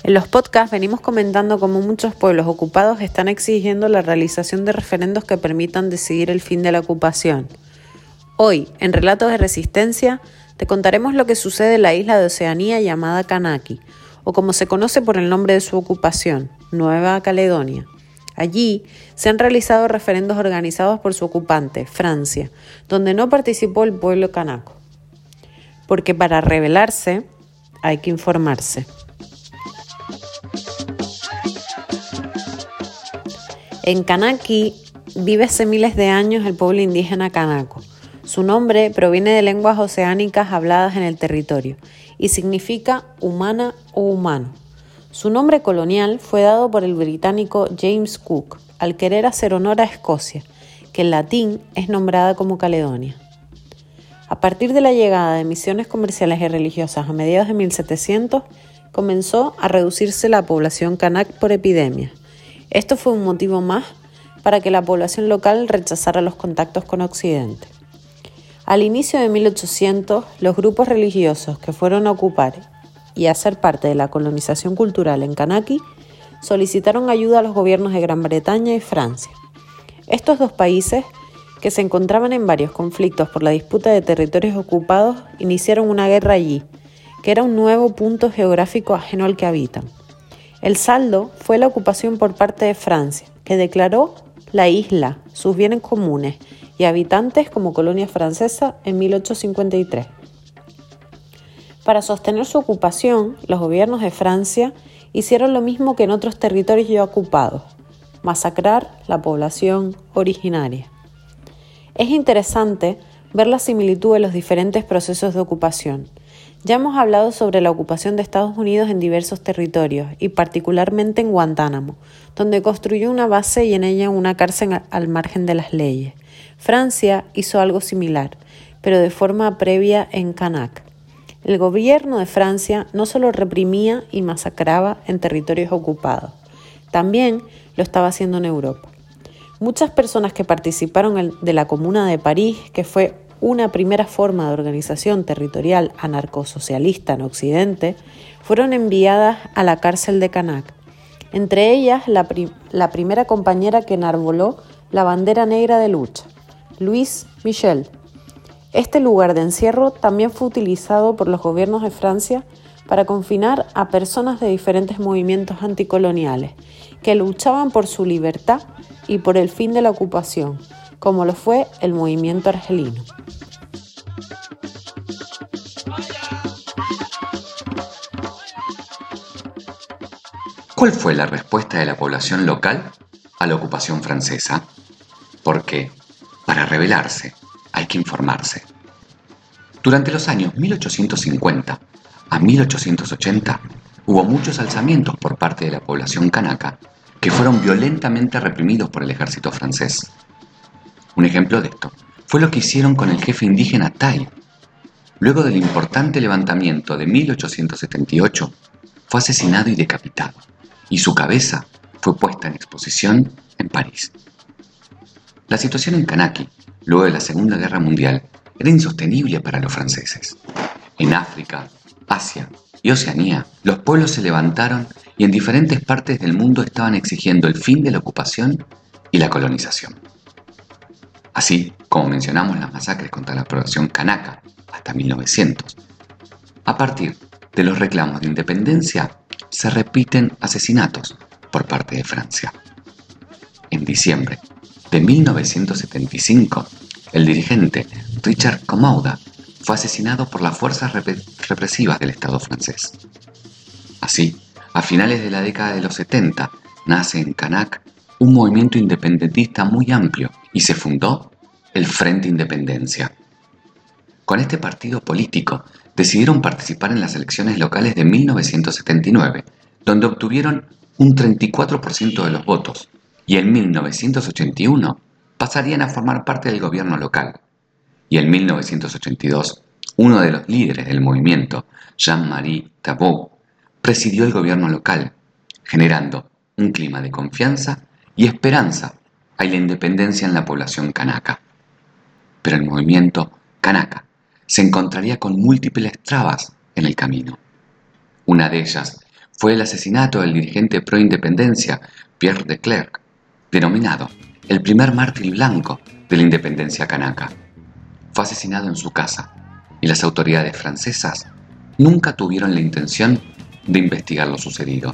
En los podcasts venimos comentando cómo muchos pueblos ocupados están exigiendo la realización de referendos que permitan decidir el fin de la ocupación. Hoy, en Relatos de Resistencia, te contaremos lo que sucede en la isla de Oceanía llamada Kanaki, o como se conoce por el nombre de su ocupación, Nueva Caledonia. Allí se han realizado referendos organizados por su ocupante, Francia, donde no participó el pueblo kanako. Porque para rebelarse hay que informarse. En Kanaki vive hace miles de años el pueblo indígena kanako. Su nombre proviene de lenguas oceánicas habladas en el territorio y significa humana o humano. Su nombre colonial fue dado por el británico James Cook al querer hacer honor a Escocia, que en latín es nombrada como Caledonia. A partir de la llegada de misiones comerciales y religiosas a mediados de 1700, comenzó a reducirse la población kanak por epidemias. Esto fue un motivo más para que la población local rechazara los contactos con Occidente. Al inicio de 1800, los grupos religiosos que fueron a ocupar y a ser parte de la colonización cultural en Kanaki solicitaron ayuda a los gobiernos de Gran Bretaña y Francia. Estos dos países, que se encontraban en varios conflictos por la disputa de territorios ocupados, iniciaron una guerra allí, que era un nuevo punto geográfico ajeno al que habitan. El saldo fue la ocupación por parte de Francia, que declaró la isla, sus bienes comunes y habitantes como colonia francesa en 1853. Para sostener su ocupación, los gobiernos de Francia hicieron lo mismo que en otros territorios ya ocupados: masacrar la población originaria. Es interesante ver la similitud de los diferentes procesos de ocupación. Ya hemos hablado sobre la ocupación de Estados Unidos en diversos territorios y particularmente en Guantánamo, donde construyó una base y en ella una cárcel al margen de las leyes. Francia hizo algo similar, pero de forma previa en Kanaki. El gobierno de Francia no solo reprimía y masacraba en territorios ocupados, también lo estaba haciendo en Europa. Muchas personas que participaron de la Comuna de París, que fue una primera forma de organización territorial anarcosocialista en Occidente, fueron enviadas a la cárcel de Kanaki. Entre ellas, la primera compañera que enarboló la bandera negra de lucha, Louise Michel. Este lugar de encierro también fue utilizado por los gobiernos de Francia para confinar a personas de diferentes movimientos anticoloniales que luchaban por su libertad y por el fin de la ocupación, como lo fue el movimiento argelino. ¿Cuál fue la respuesta de la población local a la ocupación francesa? Porque, para rebelarse, hay que informarse. Durante los años 1850 a 1880 hubo muchos alzamientos por parte de la población kanaka que fueron violentamente reprimidos por el ejército francés. Un ejemplo de esto fue lo que hicieron con el jefe indígena Tai. Luego del importante levantamiento de 1878, fue asesinado y decapitado, y su cabeza fue puesta en exposición en París. La situación en Kanaki, luego de la Segunda Guerra Mundial, era insostenible para los franceses. En África, Asia y Oceanía, los pueblos se levantaron y en diferentes partes del mundo estaban exigiendo el fin de la ocupación y la colonización. Así como mencionamos las masacres contra la población kanaka hasta 1900. A partir de los reclamos de independencia, se repiten asesinatos por parte de Francia. En diciembre de 1975, el dirigente Richard Comauda fue asesinado por las fuerzas represivas del Estado francés. Así, a finales de la década de los 70, nace en Kanaki un movimiento independentista muy amplio y se fundó el Frente Independencia. Con este partido político decidieron participar en las elecciones locales de 1979, donde obtuvieron un 34% de los votos, y en 1981 pasarían a formar parte del gobierno local. Y en 1982, uno de los líderes del movimiento, Jean-Marie Thabot, presidió el gobierno local, generando un clima de confianza y esperanza a la independencia en la población kanaka. Pero el movimiento kanaka se encontraría con múltiples trabas en el camino. Una de ellas fue el asesinato del dirigente pro-independencia Pierre de Klerk, denominado el primer mártir blanco de la independencia canaca. Fue asesinado en su casa y las autoridades francesas nunca tuvieron la intención de investigar lo sucedido.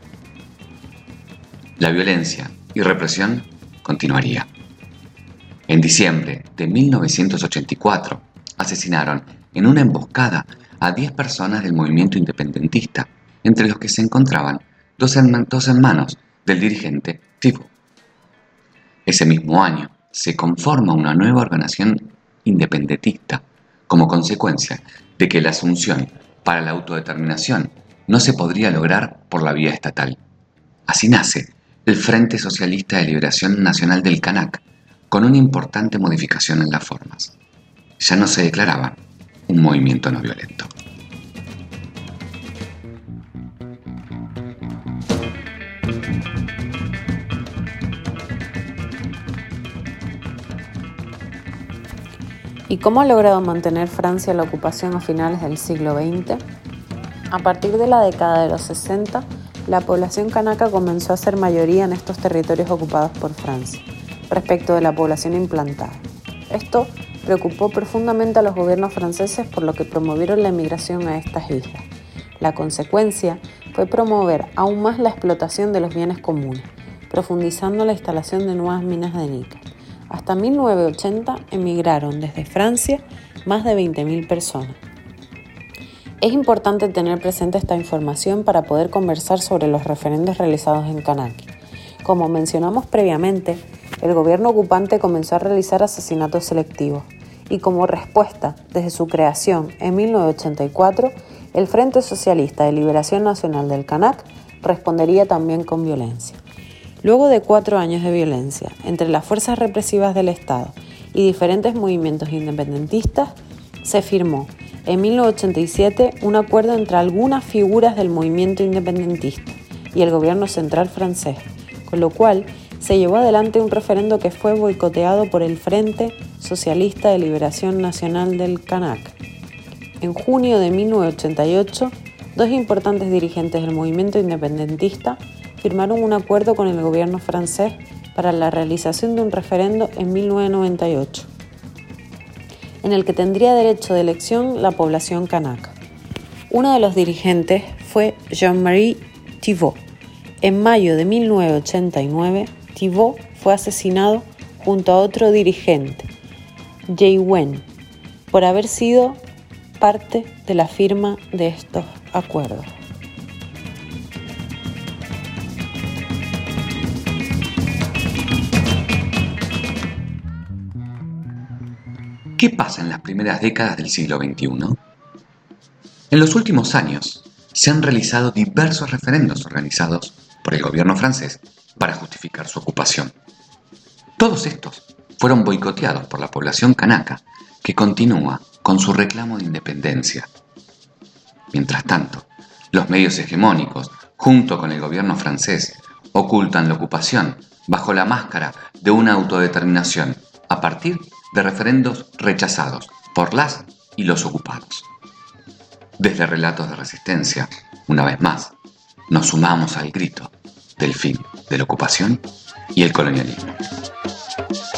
La violencia y represión continuaría. En diciembre de 1984 asesinaron en una emboscada a 10 personas del movimiento independentista, entre los que se encontraban dos hermanos del dirigente Thibault. Ese mismo año se conforma una nueva organización independentista como consecuencia de que la asunción para la autodeterminación no se podría lograr por la vía estatal. Así nace el Frente Socialista de Liberación Nacional del Kanak, con una importante modificación en las formas. Ya no se declaraba un movimiento no violento. ¿Y cómo ha logrado mantener Francia la ocupación a finales del siglo XX? A partir de la década de los 60, la población canaca comenzó a ser mayoría en estos territorios ocupados por Francia, respecto de la población implantada. Esto preocupó profundamente a los gobiernos franceses, por lo que promovieron la emigración a estas islas. La consecuencia fue promover aún más la explotación de los bienes comunes, profundizando la instalación de nuevas minas de níquel. Hasta 1980 emigraron desde Francia más de 20.000 personas. Es importante tener presente esta información para poder conversar sobre los referendos realizados en Kanaki. Como mencionamos previamente, el gobierno ocupante comenzó a realizar asesinatos selectivos y como respuesta, desde su creación en 1984, el Frente Socialista de Liberación Nacional del Kanak respondería también con violencia. Luego de 4 años de violencia entre las fuerzas represivas del Estado y diferentes movimientos independentistas, se firmó en 1987 un acuerdo entre algunas figuras del movimiento independentista y el gobierno central francés, con lo cual se llevó adelante un referendo que fue boicoteado por el Frente Socialista de Liberación Nacional del Kanak. En junio de 1988, 2 importantes dirigentes del movimiento independentista firmaron un acuerdo con el gobierno francés para la realización de un referendo en 1998, en el que tendría derecho de elección la población canaca. Uno de los dirigentes fue Jean-Marie Thibault. En mayo de 1989, Thibault fue asesinado junto a otro dirigente, Jay Wen, por haber sido parte de la firma de estos acuerdos. ¿Qué pasa en las primeras décadas del siglo XXI? En los últimos años se han realizado diversos referendos organizados por el gobierno francés para justificar su ocupación. Todos estos fueron boicoteados por la población canaca, que continúa con su reclamo de independencia. Mientras tanto, los medios hegemónicos, junto con el gobierno francés, ocultan la ocupación bajo la máscara de una autodeterminación a partir de referendos rechazados por las y los ocupados. Desde Relatos de Resistencia, una vez más, nos sumamos al grito del fin de la ocupación y el colonialismo.